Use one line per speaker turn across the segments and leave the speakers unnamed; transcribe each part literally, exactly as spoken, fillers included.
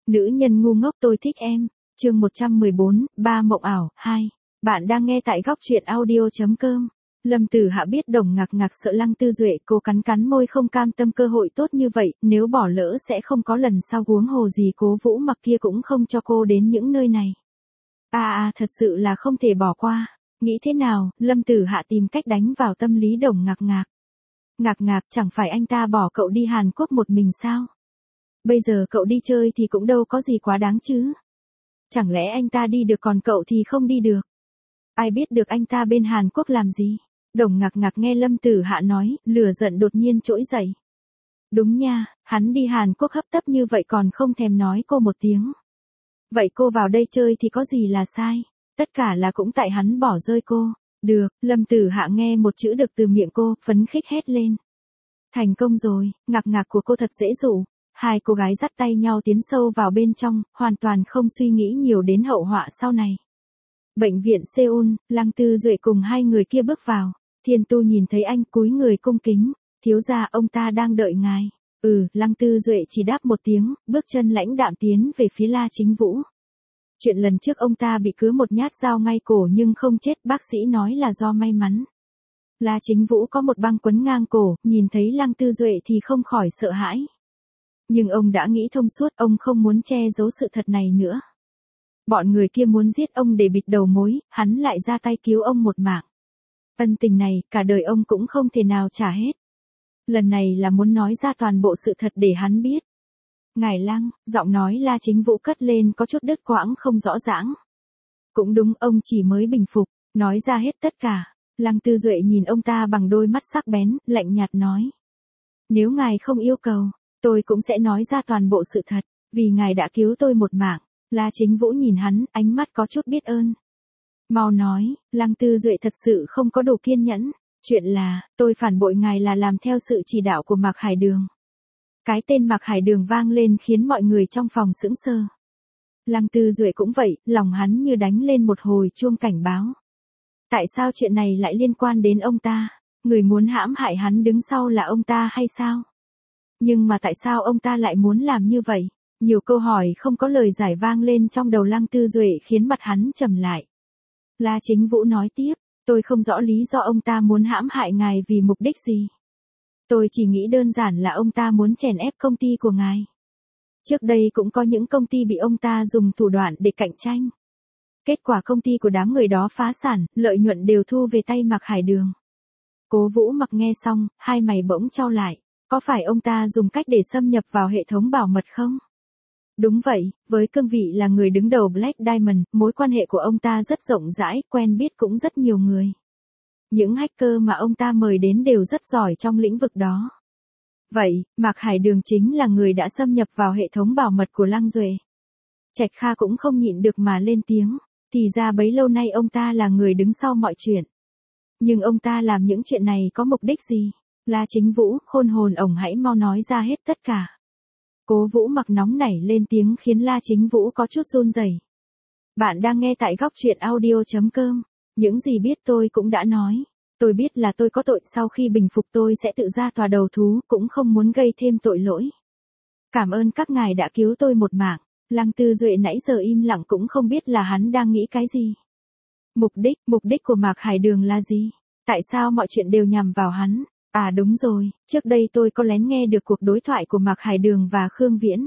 Nữ nhân ngu ngốc tôi thích em. Chương một trăm mười bốn, ba mộng ảo, hai. Bạn đang nghe tại góc truyện audio chấm com. Lâm Tử Hạ biết Đồng Ngạc Ngạc sợ Lăng Tư Duệ, cô cắn cắn môi không cam tâm cơ hội tốt như vậy, nếu bỏ lỡ sẽ không có lần sau, huống hồ gì Cố Vũ Mặc kia cũng không cho cô đến những nơi này. À à, thật sự là không thể bỏ qua. Nghĩ thế nào, Lâm Tử Hạ tìm cách đánh vào tâm lý Đồng Ngạc Ngạc. Ngạc Ngạc, chẳng phải anh ta bỏ cậu đi Hàn Quốc một mình sao? Bây giờ cậu đi chơi thì cũng đâu có gì quá đáng chứ. Chẳng lẽ anh ta đi được còn cậu thì không đi được? Ai biết được anh ta bên Hàn Quốc làm gì? Đồng Ngạc Ngạc nghe Lâm Tử Hạ nói, lửa giận đột nhiên trỗi dậy. Đúng nha, hắn đi Hàn Quốc hấp tấp như vậy còn không thèm nói cô một tiếng. Vậy cô vào đây chơi thì có gì là sai? Tất cả là cũng tại hắn bỏ rơi cô. Được, Lâm Tử Hạ nghe một chữ được từ miệng cô, phấn khích hét lên. Thành công rồi, Ngạc Ngạc của cô thật dễ dụ. Hai cô gái dắt tay nhau tiến sâu vào bên trong, hoàn toàn không suy nghĩ nhiều đến hậu họa sau này. Bệnh viện Seoul, Lăng Tư Duệ cùng hai người kia bước vào. Thiên Tu nhìn thấy anh cúi người cung kính. Thiếu gia, ông ta đang đợi ngài. Ừ, Lăng Tư Duệ chỉ đáp một tiếng, bước chân lãnh đạm tiến về phía La Chính Vũ. Chuyện lần trước ông ta bị cứa một nhát dao ngay cổ nhưng không chết, bác sĩ nói là do may mắn. La Chính Vũ có một băng quấn ngang cổ, nhìn thấy Lăng Tư Duệ thì không khỏi sợ hãi. Nhưng ông đã nghĩ thông suốt, ông không muốn che giấu sự thật này nữa. Bọn người kia muốn giết ông để bịt đầu mối, hắn lại ra tay cứu ông một mạng. Ân tình này, cả đời ông cũng không thể nào trả hết. Lần này là muốn nói ra toàn bộ sự thật để hắn biết. Ngài Lăng, giọng nói La Chính Vũ cất lên có chút đứt quãng không rõ ràng. Cũng đúng, ông chỉ mới bình phục, nói ra hết tất cả. Lăng Tư Duệ nhìn ông ta bằng đôi mắt sắc bén, lạnh nhạt nói. Nếu ngài không yêu cầu, tôi cũng sẽ nói ra toàn bộ sự thật, vì ngài đã cứu tôi một mạng. La Chính Vũ nhìn hắn, ánh mắt có chút biết ơn. Mau nói, Lăng Tư Duệ thật sự không có đủ kiên nhẫn. Chuyện là, tôi phản bội ngài là làm theo sự chỉ đạo của Mạc Hải Đường. Cái tên Mạc Hải Đường vang lên khiến mọi người trong phòng sững sờ. Lăng Tư Duệ cũng vậy, lòng hắn như đánh lên một hồi chuông cảnh báo. Tại sao chuyện này lại liên quan đến ông ta? Người muốn hãm hại hắn đứng sau là ông ta hay sao? Nhưng mà tại sao ông ta lại muốn làm như vậy? Nhiều câu hỏi không có lời giải vang lên trong đầu Lăng Tư Duệ khiến mặt hắn trầm lại. La Chính Vũ nói tiếp, tôi không rõ lý do ông ta muốn hãm hại ngài vì mục đích gì. Tôi chỉ nghĩ đơn giản là ông ta muốn chèn ép công ty của ngài. Trước đây cũng có những công ty bị ông ta dùng thủ đoạn để cạnh tranh. Kết quả công ty của đám người đó phá sản, lợi nhuận đều thu về tay Mạc Hải Đường. Cố Vũ Mặc nghe xong, hai mày bỗng chau lại. Có phải ông ta dùng cách để xâm nhập vào hệ thống bảo mật không? Đúng vậy, với cương vị là người đứng đầu Black Diamond, mối quan hệ của ông ta rất rộng rãi, quen biết cũng rất nhiều người. Những hacker mà ông ta mời đến đều rất giỏi trong lĩnh vực đó. Vậy, Mạc Hải Đường chính là người đã xâm nhập vào hệ thống bảo mật của Lăng Duệ. Trạch Kha cũng không nhịn được mà lên tiếng, thì ra bấy lâu nay ông ta là người đứng sau mọi chuyện. Nhưng ông ta làm những chuyện này có mục đích gì? La Chính Vũ, khôn hồn ổng, hãy mau nói ra hết tất cả. Cố Vũ Mặc nóng nảy lên tiếng khiến La Chính Vũ có chút run rẩy. Bạn đang nghe tại góc truyện audio chấm com. Những gì biết tôi cũng đã nói. Tôi biết là tôi có tội, sau khi bình phục tôi sẽ tự ra tòa đầu thú, cũng không muốn gây thêm tội lỗi. Cảm ơn các ngài đã cứu tôi một mạng. Lăng Tư Duệ nãy giờ im lặng cũng không biết là hắn đang nghĩ cái gì. Mục đích, mục đích của Mạc Hải Đường là gì? Tại sao mọi chuyện đều nhằm vào hắn? À đúng rồi, trước đây tôi có lén nghe được cuộc đối thoại của Mạc Hải Đường và Khương Viễn.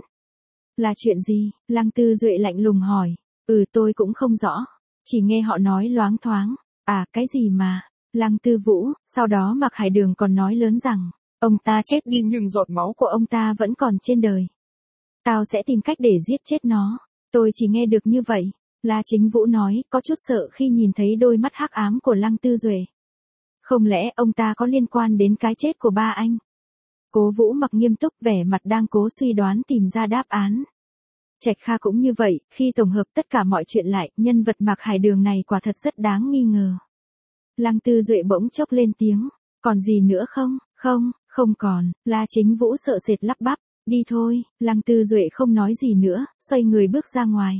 Là chuyện gì? Lăng Tư Duệ lạnh lùng hỏi. Ừ, tôi cũng không rõ. Chỉ nghe họ nói loáng thoáng. À, cái gì mà? Lăng Tư Vũ, sau đó Mạc Hải Đường còn nói lớn rằng, ông ta chết đi nhưng giọt máu của ông ta vẫn còn trên đời. Tao sẽ tìm cách để giết chết nó. Tôi chỉ nghe được như vậy. La Chính Vũ nói, có chút sợ khi nhìn thấy đôi mắt hắc ám của Lăng Tư Duệ. Không lẽ ông ta có liên quan đến cái chết của ba anh? Cố Vũ Mặc nghiêm túc, vẻ mặt đang cố suy đoán tìm ra đáp án. Trạch Kha cũng như vậy, khi tổng hợp tất cả mọi chuyện lại, nhân vật Mạc Hải Đường này quả thật rất đáng nghi ngờ. Lăng Tư Duệ bỗng chốc lên tiếng, còn gì nữa không? Không, không còn. La Chính Vũ sợ sệt lắp bắp, đi thôi. Lăng Tư Duệ không nói gì nữa, xoay người bước ra ngoài.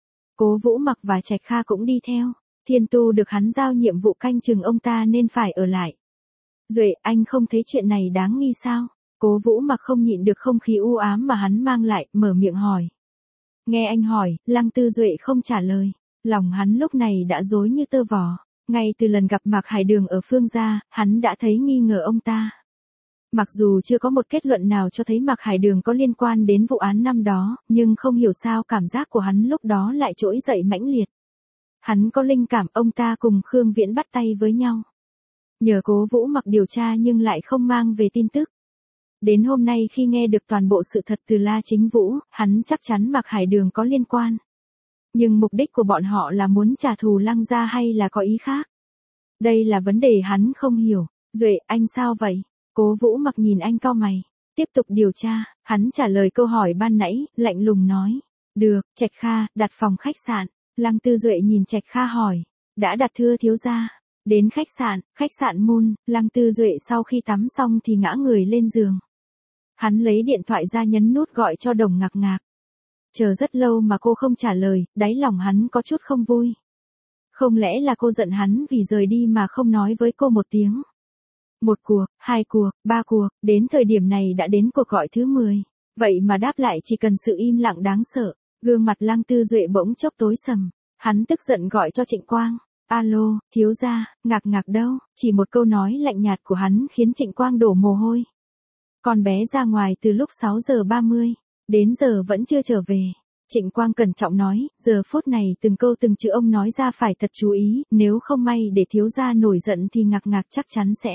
Cố Vũ Mặc và Trạch Kha cũng đi theo. Thiên Tu được hắn giao nhiệm vụ canh chừng ông ta nên phải ở lại. Duệ, anh không thấy chuyện này đáng nghi sao? Cố Vũ Mặc không nhịn được không khí u ám mà hắn mang lại, mở miệng hỏi. Nghe anh hỏi, Lăng Tư Duệ không trả lời. Lòng hắn lúc này đã rối như tơ vò. Ngay từ lần gặp Mạc Hải Đường ở Phương gia, hắn đã thấy nghi ngờ ông ta. Mặc dù chưa có một kết luận nào cho thấy Mạc Hải Đường có liên quan đến vụ án năm đó, nhưng không hiểu sao cảm giác của hắn lúc đó lại trỗi dậy mãnh liệt. Hắn có linh cảm ông ta cùng Khương Viễn bắt tay với nhau. Nhờ Cố Vũ Mặc điều tra nhưng lại không mang về tin tức. Đến hôm nay khi nghe được toàn bộ sự thật từ La Chính Vũ, hắn chắc chắn Mạc Hải Đường có liên quan. Nhưng mục đích của bọn họ là muốn trả thù Lăng gia hay là có ý khác? Đây là vấn đề hắn không hiểu. Duệ, anh sao vậy? Cố Vũ Mặc nhìn anh cau mày. Tiếp tục điều tra, hắn trả lời câu hỏi ban nãy, lạnh lùng nói. Được, Trạch Kha, đặt phòng khách sạn. Lăng Tư Duệ nhìn Trạch Kha hỏi. Đã đặt thưa thiếu gia. Đến khách sạn, khách sạn Moon, Lăng Tư Duệ sau khi tắm xong thì ngã người lên giường. Hắn lấy điện thoại ra nhấn nút gọi cho Đồng Ngạc Ngạc. Chờ rất lâu mà cô không trả lời, đáy lòng hắn có chút không vui. Không lẽ là cô giận hắn vì rời đi mà không nói với cô một tiếng. Một cuộc, hai cuộc, ba cuộc, đến thời điểm này đã đến cuộc gọi thứ mười. Vậy mà đáp lại chỉ cần sự im lặng đáng sợ. Gương mặt Lăng Tư Duệ bỗng chốc tối sầm. Hắn tức giận gọi cho Trịnh Quang. Alo, thiếu gia, Ngạc Ngạc đâu? Chỉ một câu nói lạnh nhạt của hắn khiến Trịnh Quang đổ mồ hôi. Con bé ra ngoài từ lúc sáu giờ ba mươi, đến giờ vẫn chưa trở về. Trịnh Quang cẩn trọng nói, giờ phút này từng câu từng chữ ông nói ra phải thật chú ý, nếu không may để thiếu gia nổi giận thì Ngạc Ngạc chắc chắn sẽ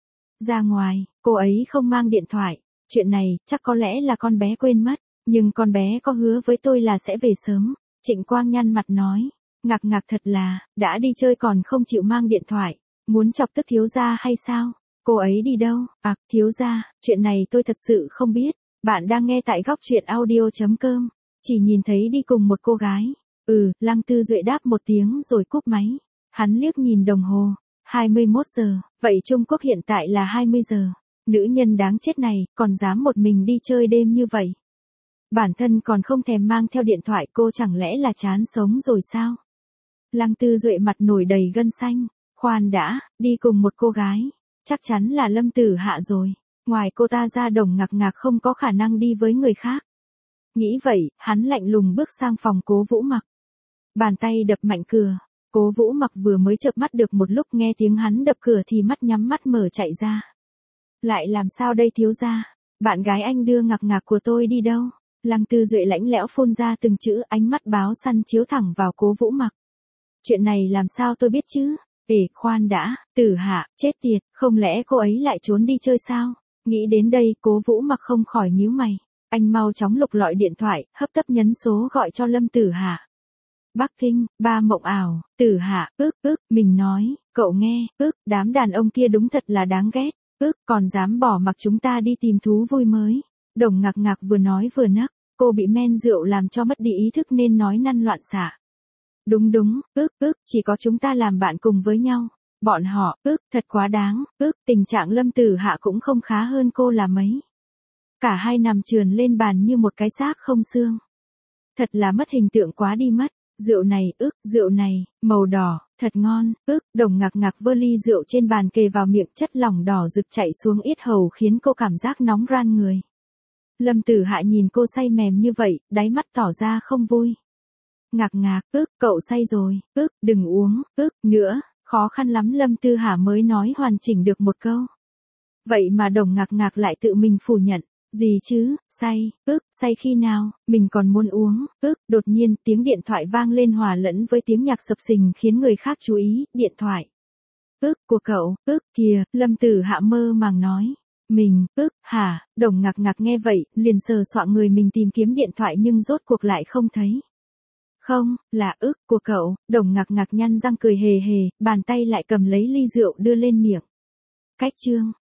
ra ngoài. Cô ấy không mang điện thoại. Chuyện này chắc có lẽ là con bé quên mất, nhưng con bé có hứa với tôi là sẽ về sớm. Trịnh Quang nhăn mặt nói, Ngạc Ngạc thật là, đã đi chơi còn không chịu mang điện thoại, muốn chọc tức thiếu gia hay sao? Cô ấy đi đâu? À, thiếu gia, chuyện này tôi thật sự không biết. Bạn đang nghe tại góc truyện audio chấm com. Chỉ nhìn thấy đi cùng một cô gái. Ừ, Lăng Tư Duệ đáp một tiếng rồi cúp máy. Hắn liếc nhìn đồng hồ. hai mươi mốt giờ, vậy Trung Quốc hiện tại là hai mươi giờ. Nữ nhân đáng chết này, còn dám một mình đi chơi đêm như vậy. Bản thân còn không thèm mang theo điện thoại, cô chẳng lẽ là chán sống rồi sao? Lăng Tư Duệ mặt nổi đầy gân xanh. Khoan đã, đi cùng một cô gái. Chắc chắn là Lâm Tử Hạ rồi. Ngoài cô ta ra Đồng Ngạc Ngạc không có khả năng đi với người khác. Nghĩ vậy, hắn lạnh lùng bước sang phòng Cố Vũ Mặc. Bàn tay đập mạnh cửa. Cố Vũ Mặc vừa mới chợp mắt được một lúc, nghe tiếng hắn đập cửa thì mắt nhắm mắt mở chạy ra. Lại làm sao đây thiếu gia? Bạn gái anh đưa Ngạc Ngạc của tôi đi đâu? Lăng Tư Duệ lãnh lẽo phun ra từng chữ, ánh mắt báo săn chiếu thẳng vào Cố Vũ Mặc. Chuyện này làm sao tôi biết chứ? Ê, khoan đã, Tử Hạ, chết tiệt, không lẽ cô ấy lại trốn đi chơi sao? Nghĩ đến đây, Cố Vũ Mặc không khỏi nhíu mày. Anh mau chóng lục lọi điện thoại, hấp tấp nhấn số gọi cho Lâm Tử Hạ. Bắc Kinh, ba mộng ảo, Tử Hạ, ức, ức, mình nói, cậu nghe, ức, đám đàn ông kia đúng thật là đáng ghét, ức, còn dám bỏ mặc chúng ta đi tìm thú vui mới. Đồng Ngạc Ngạc vừa nói vừa nấc, cô bị men rượu làm cho mất đi ý thức nên nói năn loạn xạ. Đúng đúng, ức, ức, chỉ có chúng ta làm bạn cùng với nhau. Bọn họ, ức, thật quá đáng, ức, tình trạng Lâm Tử Hạ cũng không khá hơn cô là mấy. Cả hai nằm trườn lên bàn như một cái xác không xương. Thật là mất hình tượng quá đi mất. Rượu này, ức, rượu này, màu đỏ, thật ngon, ức, Đồng Ngạc Ngạc vơ ly rượu trên bàn kề vào miệng, chất lỏng đỏ rực chảy xuống yết hầu khiến cô cảm giác nóng ran người. Lâm Tử Hạ nhìn cô say mềm như vậy, đáy mắt tỏ ra không vui. Ngạc Ngạc, ức, cậu say rồi, ức, đừng uống, ức, nữa, khó khăn lắm Lâm Tư Hà mới nói hoàn chỉnh được một câu. Vậy mà Đồng Ngạc Ngạc lại tự mình phủ nhận. Gì chứ, say, ức, say khi nào, mình còn muốn uống, ức, đột nhiên tiếng điện thoại vang lên hòa lẫn với tiếng nhạc sập sình khiến người khác chú ý, điện thoại. Ức, của cậu, ức, kìa, Lâm Tử Hạ mơ màng nói. Mình, ức, hả, Đồng Ngạc Ngạc nghe vậy, liền sờ soạng người mình tìm kiếm điện thoại nhưng rốt cuộc lại không thấy. Không, là ức, của cậu, Đồng Ngạc Ngạc nhăn răng cười hề hề, bàn tay lại cầm lấy ly rượu đưa lên miệng. Cách chương.